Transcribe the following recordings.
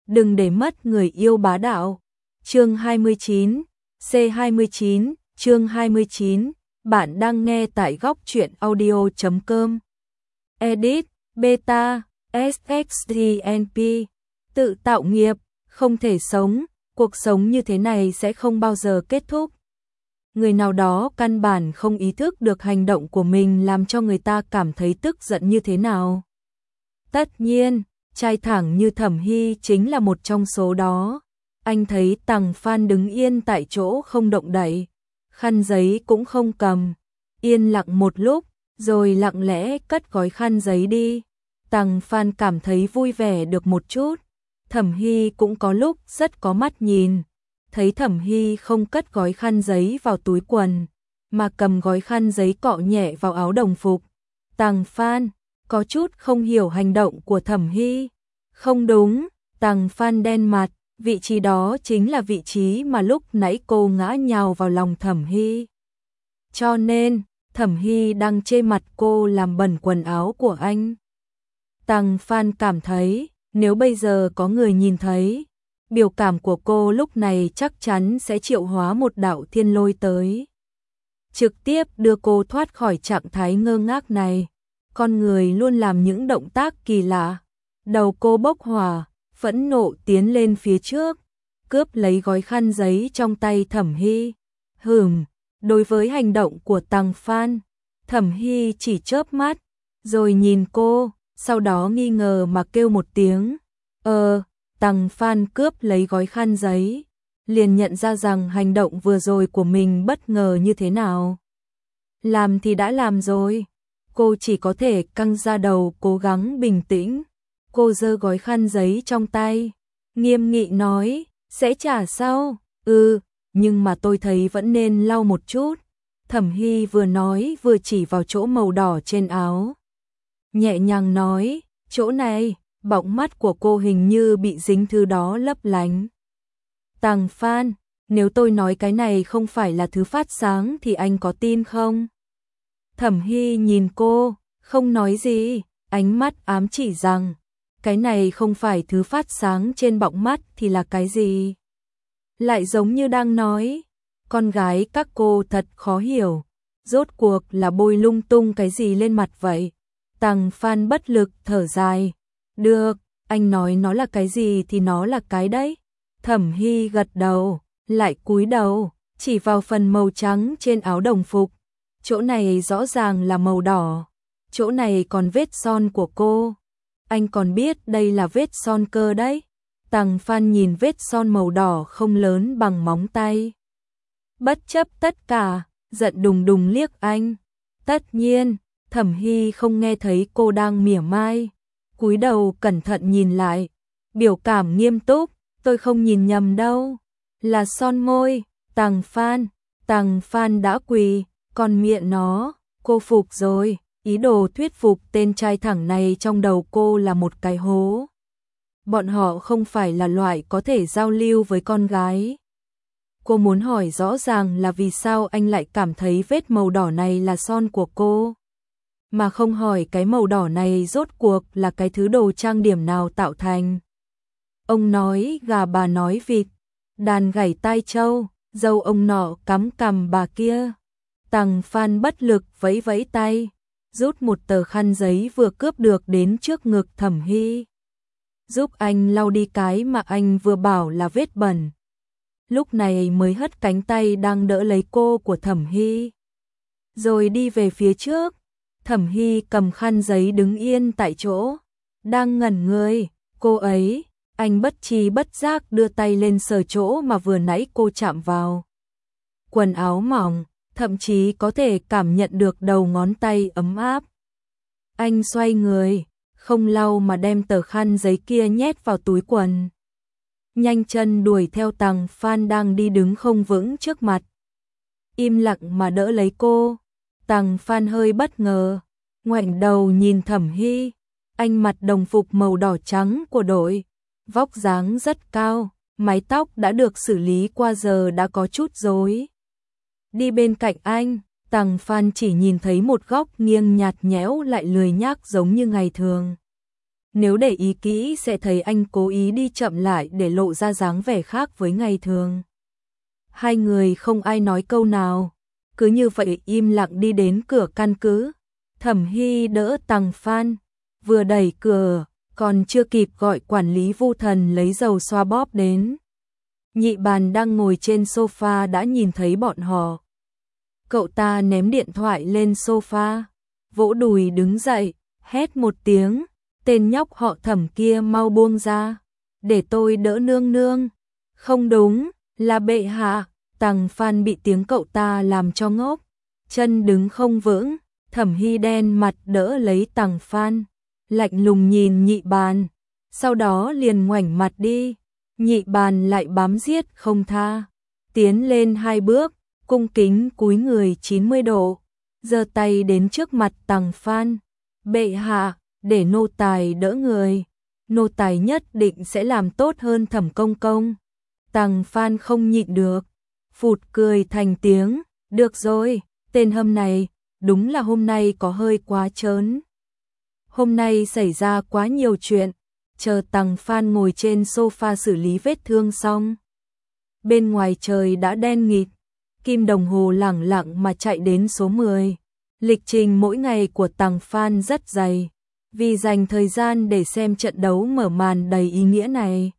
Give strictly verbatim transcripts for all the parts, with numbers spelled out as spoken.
đừng để mất người yêu bá đạo. Chương hai mươi chín, C hai mươi chín, chương hai mươi chín, bạn đang nghe tại góc truyện audio chấm com. Edit, Beta, ét ích tê en pê. Tự tạo nghiệp, không thể sống, cuộc sống như thế này sẽ không bao giờ kết thúc. Người nào đó căn bản không ý thức được hành động của mình làm cho người ta cảm thấy tức giận như thế nào. Tất nhiên, trai thẳng như Thẩm Hy chính là một trong số đó. Anh thấy Tằng Phan đứng yên tại chỗ không động đậy, khăn giấy cũng không cầm, yên lặng một lúc, rồi lặng lẽ cất gói khăn giấy đi. Tằng Phan cảm thấy vui vẻ được một chút. Thẩm Hy cũng có lúc rất có mắt nhìn, thấy Thẩm Hy không cất gói khăn giấy vào túi quần, mà cầm gói khăn giấy cọ nhẹ vào áo đồng phục. Tằng Phan có chút không hiểu hành động của Thẩm Hy. Không đúng, Tằng Phan đen mặt, vị trí đó chính là vị trí mà lúc nãy cô ngã nhào vào lòng Thẩm Hy. Cho nên, Thẩm Hy đang chê mặt cô làm bẩn quần áo của anh. Tằng Phan cảm thấy, nếu bây giờ có người nhìn thấy, biểu cảm của cô lúc này chắc chắn sẽ triệu hóa một đạo thiên lôi tới, trực tiếp đưa cô thoát khỏi trạng thái ngơ ngác này. Con người luôn làm những động tác kỳ lạ. Đầu cô bốc hỏa, phẫn nộ tiến lên phía trước, cướp lấy gói khăn giấy trong tay Thẩm Hy. Hừm, đối với hành động của Tằng Phan, Thẩm Hy chỉ chớp mắt, rồi nhìn cô, sau đó nghi ngờ mà kêu một tiếng. Ờ, Tằng Phan cướp lấy gói khăn giấy, liền nhận ra rằng hành động vừa rồi của mình bất ngờ như thế nào. Làm thì đã làm rồi, cô chỉ có thể căng ra đầu cố gắng bình tĩnh. Cô giơ gói khăn giấy trong tay, nghiêm nghị nói, sẽ trả sau. Ừ, nhưng mà tôi thấy vẫn nên lau một chút. Thẩm Hy vừa nói vừa chỉ vào chỗ màu đỏ trên áo. Nhẹ nhàng nói, chỗ này, bọng mắt của cô hình như bị dính thứ đó lấp lánh. Tằng Phan, nếu tôi nói cái này không phải là thứ phát sáng thì anh có tin không? Thẩm Hy nhìn cô, không nói gì, ánh mắt ám chỉ rằng, cái này không phải thứ phát sáng trên bọng mắt thì là cái gì? Lại giống như đang nói, con gái các cô thật khó hiểu, rốt cuộc là bôi lung tung cái gì lên mặt vậy? Tằng Phan bất lực thở dài, được, anh nói nó là cái gì thì nó là cái đấy. Thẩm Hy gật đầu, lại cúi đầu, chỉ vào phần màu trắng trên áo đồng phục. Chỗ này rõ ràng là màu đỏ, chỗ này còn vết son của cô. Anh còn biết đây là vết son cơ đấy. Tằng Phan nhìn vết son màu đỏ không lớn bằng móng tay. Bất chấp tất cả, giận đùng đùng liếc anh. Tất nhiên, Thẩm Hy không nghe thấy cô đang mỉa mai. Cúi đầu cẩn thận nhìn lại, biểu cảm nghiêm túc, tôi không nhìn nhầm đâu. Là son môi. Tằng Phan, Tằng Phan đã quỳ, còn miệng nó, cô phục rồi. Ý đồ thuyết phục tên trai thẳng này trong đầu cô là một cái hố. Bọn họ không phải là loại có thể giao lưu với con gái. Cô muốn hỏi rõ ràng là vì sao anh lại cảm thấy vết màu đỏ này là son của cô, mà không hỏi cái màu đỏ này rốt cuộc là cái thứ đồ trang điểm nào tạo thành. Ông nói gà bà nói vịt, đàn gảy tai trâu, dâu ông nọ cắm cằm bà kia. Tằng Phan bất lực vẫy vẫy tay, rút một tờ khăn giấy vừa cướp được đến trước ngực Thẩm Hy, giúp anh lau đi cái mà anh vừa bảo là vết bẩn. Lúc này mới hất cánh tay đang đỡ lấy cô của Thẩm Hy, rồi đi về phía trước. Thẩm Hy cầm khăn giấy đứng yên tại chỗ, đang ngẩn người. Cô ấy, anh bất tri bất giác đưa tay lên sờ chỗ mà vừa nãy cô chạm vào. Quần áo mỏng, thậm chí có thể cảm nhận được đầu ngón tay ấm áp. Anh xoay người, không lau mà đem tờ khăn giấy kia nhét vào túi quần. Nhanh chân đuổi theo Tằng Phan đang đi đứng không vững trước mặt. Im lặng mà đỡ lấy cô. Tằng Phan hơi bất ngờ, ngoảnh đầu nhìn Thẩm Hy. Anh mặc đồng phục màu đỏ trắng của đội, vóc dáng rất cao, mái tóc đã được xử lý qua giờ đã có chút rối. Đi bên cạnh anh, Tằng Phan chỉ nhìn thấy một góc nghiêng nhạt nhẽo lại lười nhác giống như ngày thường. Nếu để ý kỹ sẽ thấy anh cố ý đi chậm lại để lộ ra dáng vẻ khác với ngày thường. Hai người không ai nói câu nào, cứ như vậy im lặng đi đến cửa căn cứ. Thẩm Hy đỡ Tằng Phan, vừa đẩy cửa, còn chưa kịp gọi quản lý Vu Thần lấy dầu xoa bóp đến. Nhị Bàn đang ngồi trên sofa đã nhìn thấy bọn họ. Cậu ta ném điện thoại lên sofa, vỗ đùi đứng dậy, hét một tiếng, tên nhóc họ Thẩm kia mau buông ra, để tôi đỡ nương nương. Không đúng, là bệ hạ. Tằng Phan bị tiếng cậu ta làm cho ngốc, chân đứng không vững. Thẩm Hy đen mặt đỡ lấy Tằng Phan, lạnh lùng nhìn Nhị Bàn, sau đó liền ngoảnh mặt đi. Nhị Bàn lại bám giết không tha, tiến lên hai bước, cung kính cúi người chín mươi độ, giơ tay đến trước mặt Tằng Phan. Bệ hạ, để nô tài đỡ người, nô tài nhất định sẽ làm tốt hơn Thẩm công công. Tằng Phan không nhịn được, phụt cười thành tiếng, được rồi, tên hâm này, đúng là hôm nay có hơi quá trớn. Hôm nay xảy ra quá nhiều chuyện, chờ Tằng Phan ngồi trên sofa xử lý vết thương xong. Bên ngoài trời đã đen nghịt, kim đồng hồ lẳng lặng mà chạy đến số mười. Lịch trình mỗi ngày của Tằng Phan rất dày, vì dành thời gian để xem trận đấu mở màn đầy ý nghĩa này.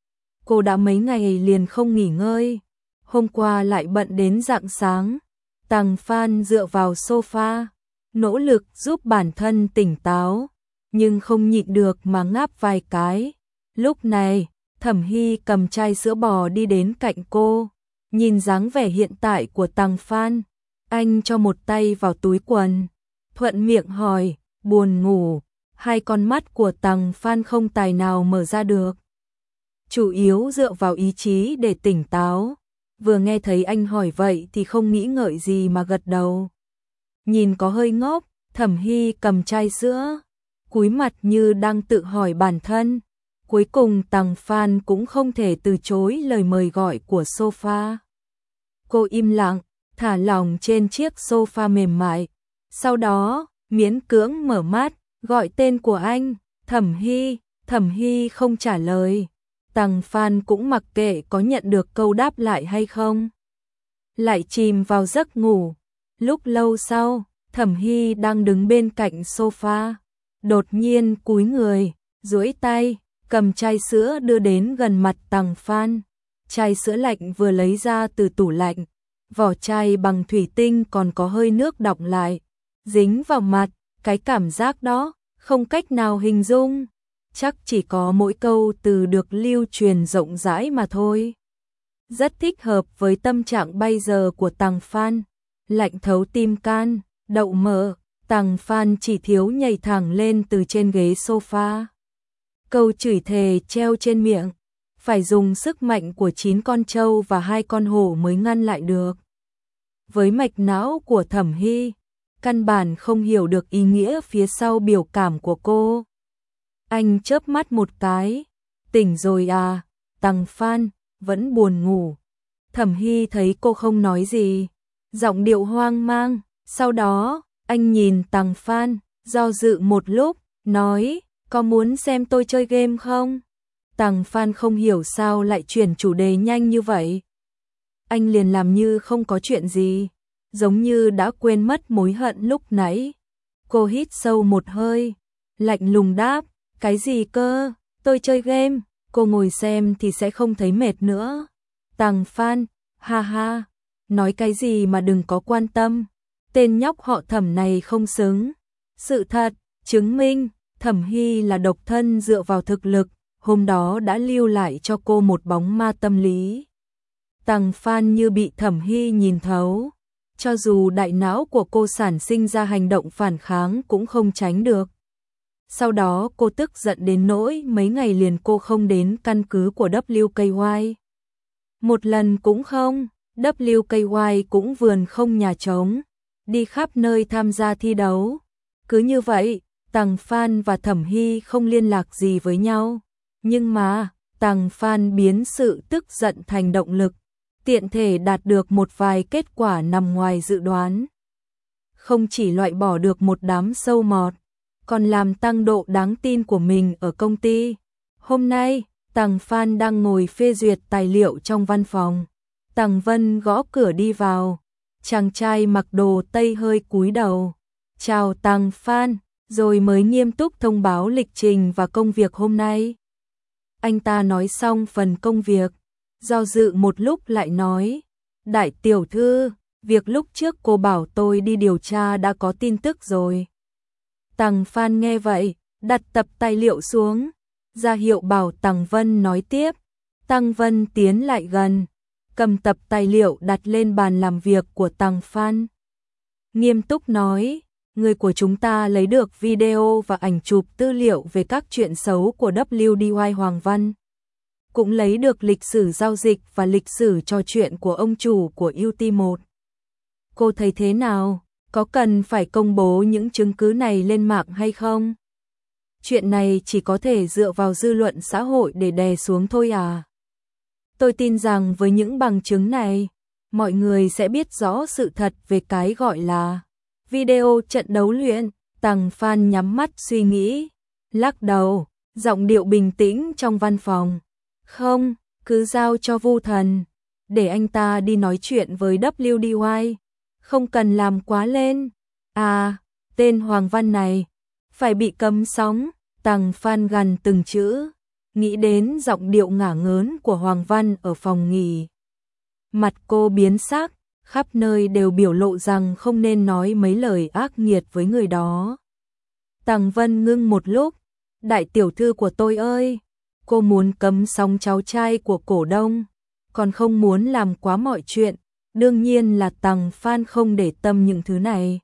Cô đã mấy ngày liền không nghỉ ngơi, hôm qua lại bận đến rạng sáng. Tằng Phan dựa vào sofa, nỗ lực giúp bản thân tỉnh táo, nhưng không nhịn được mà ngáp vài cái. Lúc này, Thẩm Hy cầm chai sữa bò đi đến cạnh cô, nhìn dáng vẻ hiện tại của Tằng Phan, anh cho một tay vào túi quần, thuận miệng hỏi, buồn ngủ. Hai con mắt của Tằng Phan không tài nào mở ra được, chủ yếu dựa vào ý chí để tỉnh táo. Vừa nghe thấy anh hỏi vậy thì không nghĩ ngợi gì mà gật đầu. Nhìn có hơi ngốc, Thẩm Hy cầm chai sữa, cúi mặt như đang tự hỏi bản thân. Cuối cùng Tằng Phan cũng không thể từ chối lời mời gọi của sofa. Cô im lặng, thả lỏng trên chiếc sofa mềm mại. Sau đó, miễn cưỡng mở mắt, gọi tên của anh, Thẩm Hy. Thẩm Hy không trả lời. Tằng Phan cũng mặc kệ có nhận được câu đáp lại hay không, lại chìm vào giấc ngủ. Lúc lâu sau, Thẩm Hy đang đứng bên cạnh sofa, đột nhiên cúi người, duỗi tay, cầm chai sữa đưa đến gần mặt Tằng Phan. Chai sữa lạnh vừa lấy ra từ tủ lạnh, vỏ chai bằng thủy tinh còn có hơi nước đọng lại, dính vào mặt, cái cảm giác đó, không cách nào hình dung. Chắc chỉ có mỗi câu từ được lưu truyền rộng rãi mà thôi. Rất thích hợp với tâm trạng bây giờ của Tằng Phan, lạnh thấu tim can, đậu mỡ. Tằng Phan chỉ thiếu nhảy thẳng lên từ trên ghế sofa. Câu chửi thề treo trên miệng, phải dùng sức mạnh của chín con trâu và hai con hổ mới ngăn lại được. Với mạch não của Thẩm Hy, căn bản không hiểu được ý nghĩa phía sau biểu cảm của cô. Anh chớp mắt một cái, tỉnh rồi à? Tằng Phan vẫn buồn ngủ. Thẩm Hy thấy cô không nói gì, giọng điệu hoang mang. Sau đó, anh nhìn Tằng Phan, do dự một lúc, nói, có muốn xem tôi chơi game không? Tằng Phan không hiểu sao lại chuyển chủ đề nhanh như vậy. Anh liền làm như không có chuyện gì, giống như đã quên mất mối hận lúc nãy. Cô hít sâu một hơi, lạnh lùng đáp, cái gì cơ? Tôi chơi game, cô ngồi xem thì sẽ không thấy mệt nữa. Tằng Phan, ha ha, nói cái gì mà đừng có quan tâm. Tên nhóc họ Thẩm này không xứng. Sự thật chứng minh Thẩm Hy là độc thân dựa vào thực lực, hôm đó đã lưu lại cho cô một bóng ma tâm lý. Tằng Phan như bị Thẩm Hy nhìn thấu, cho dù đại não của cô sản sinh ra hành động phản kháng cũng không tránh được. Sau đó cô tức giận đến nỗi mấy ngày liền cô không đến căn cứ của W K Y. Một lần cũng không, W K Y cũng vườn không nhà trống, đi khắp nơi tham gia thi đấu. Cứ như vậy, Tằng Phan và Thẩm Hy không liên lạc gì với nhau. Nhưng mà, Tằng Phan biến sự tức giận thành động lực, tiện thể đạt được một vài kết quả nằm ngoài dự đoán. Không chỉ loại bỏ được một đám sâu mọt, còn làm tăng độ đáng tin của mình ở công ty. Hôm nay, Tằng Phan đang ngồi phê duyệt tài liệu trong văn phòng. Tằng Vân gõ cửa đi vào. Chàng trai mặc đồ Tây hơi cúi đầu. Chào Tằng Phan, rồi mới nghiêm túc thông báo lịch trình và công việc hôm nay. Anh ta nói xong phần công việc, do dự một lúc lại nói, đại tiểu thư, việc lúc trước cô bảo tôi đi điều tra đã có tin tức rồi. Tằng Phan nghe vậy, đặt tập tài liệu xuống, ra hiệu bảo Tằng Vân nói tiếp. Tằng Vân tiến lại gần, cầm tập tài liệu đặt lên bàn làm việc của Tằng Phan. Nghiêm túc nói, người của chúng ta lấy được video và ảnh chụp tư liệu về các chuyện xấu của W D Y Hoàng Văn. Cũng lấy được lịch sử giao dịch và lịch sử trò chuyện của ông chủ của U T một. Cô thấy thế nào? Có cần phải công bố những chứng cứ này lên mạng hay không? Chuyện này chỉ có thể dựa vào dư luận xã hội để đè xuống thôi à? Tôi tin rằng với những bằng chứng này, mọi người sẽ biết rõ sự thật về cái gọi là video trận đấu luyện. Tằng Phan nhắm mắt suy nghĩ, lắc đầu, giọng điệu bình tĩnh trong văn phòng. Không, cứ giao cho Vu Thần, để anh ta đi nói chuyện với W D Y, không cần làm quá lên. À, tên Hoàng Văn này, phải bị cấm sóng. Tằng Phan gằn từng chữ, nghĩ đến giọng điệu ngả ngớn của Hoàng Văn ở phòng nghỉ. Mặt cô biến sắc, khắp nơi đều biểu lộ rằng không nên nói mấy lời ác nghiệt với người đó. Tằng Vân ngưng một lúc, đại tiểu thư của tôi ơi, cô muốn cấm sóng cháu trai của cổ đông, còn không muốn làm quá mọi chuyện. Đương nhiên là Tằng Phan không để tâm những thứ này.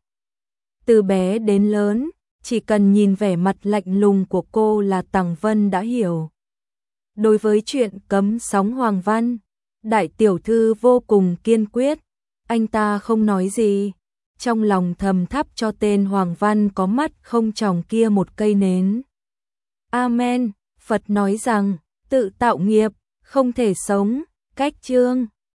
Từ bé đến lớn, chỉ cần nhìn vẻ mặt lạnh lùng của cô là Tằng Vân đã hiểu. Đối với chuyện cấm sóng Hoàng Văn, đại tiểu thư vô cùng kiên quyết. Anh ta không nói gì, trong lòng thầm thắp cho tên Hoàng Văn có mắt không tròng kia một cây nến. Amen, Phật nói rằng, tự tạo nghiệp, không thể sống, cách chương.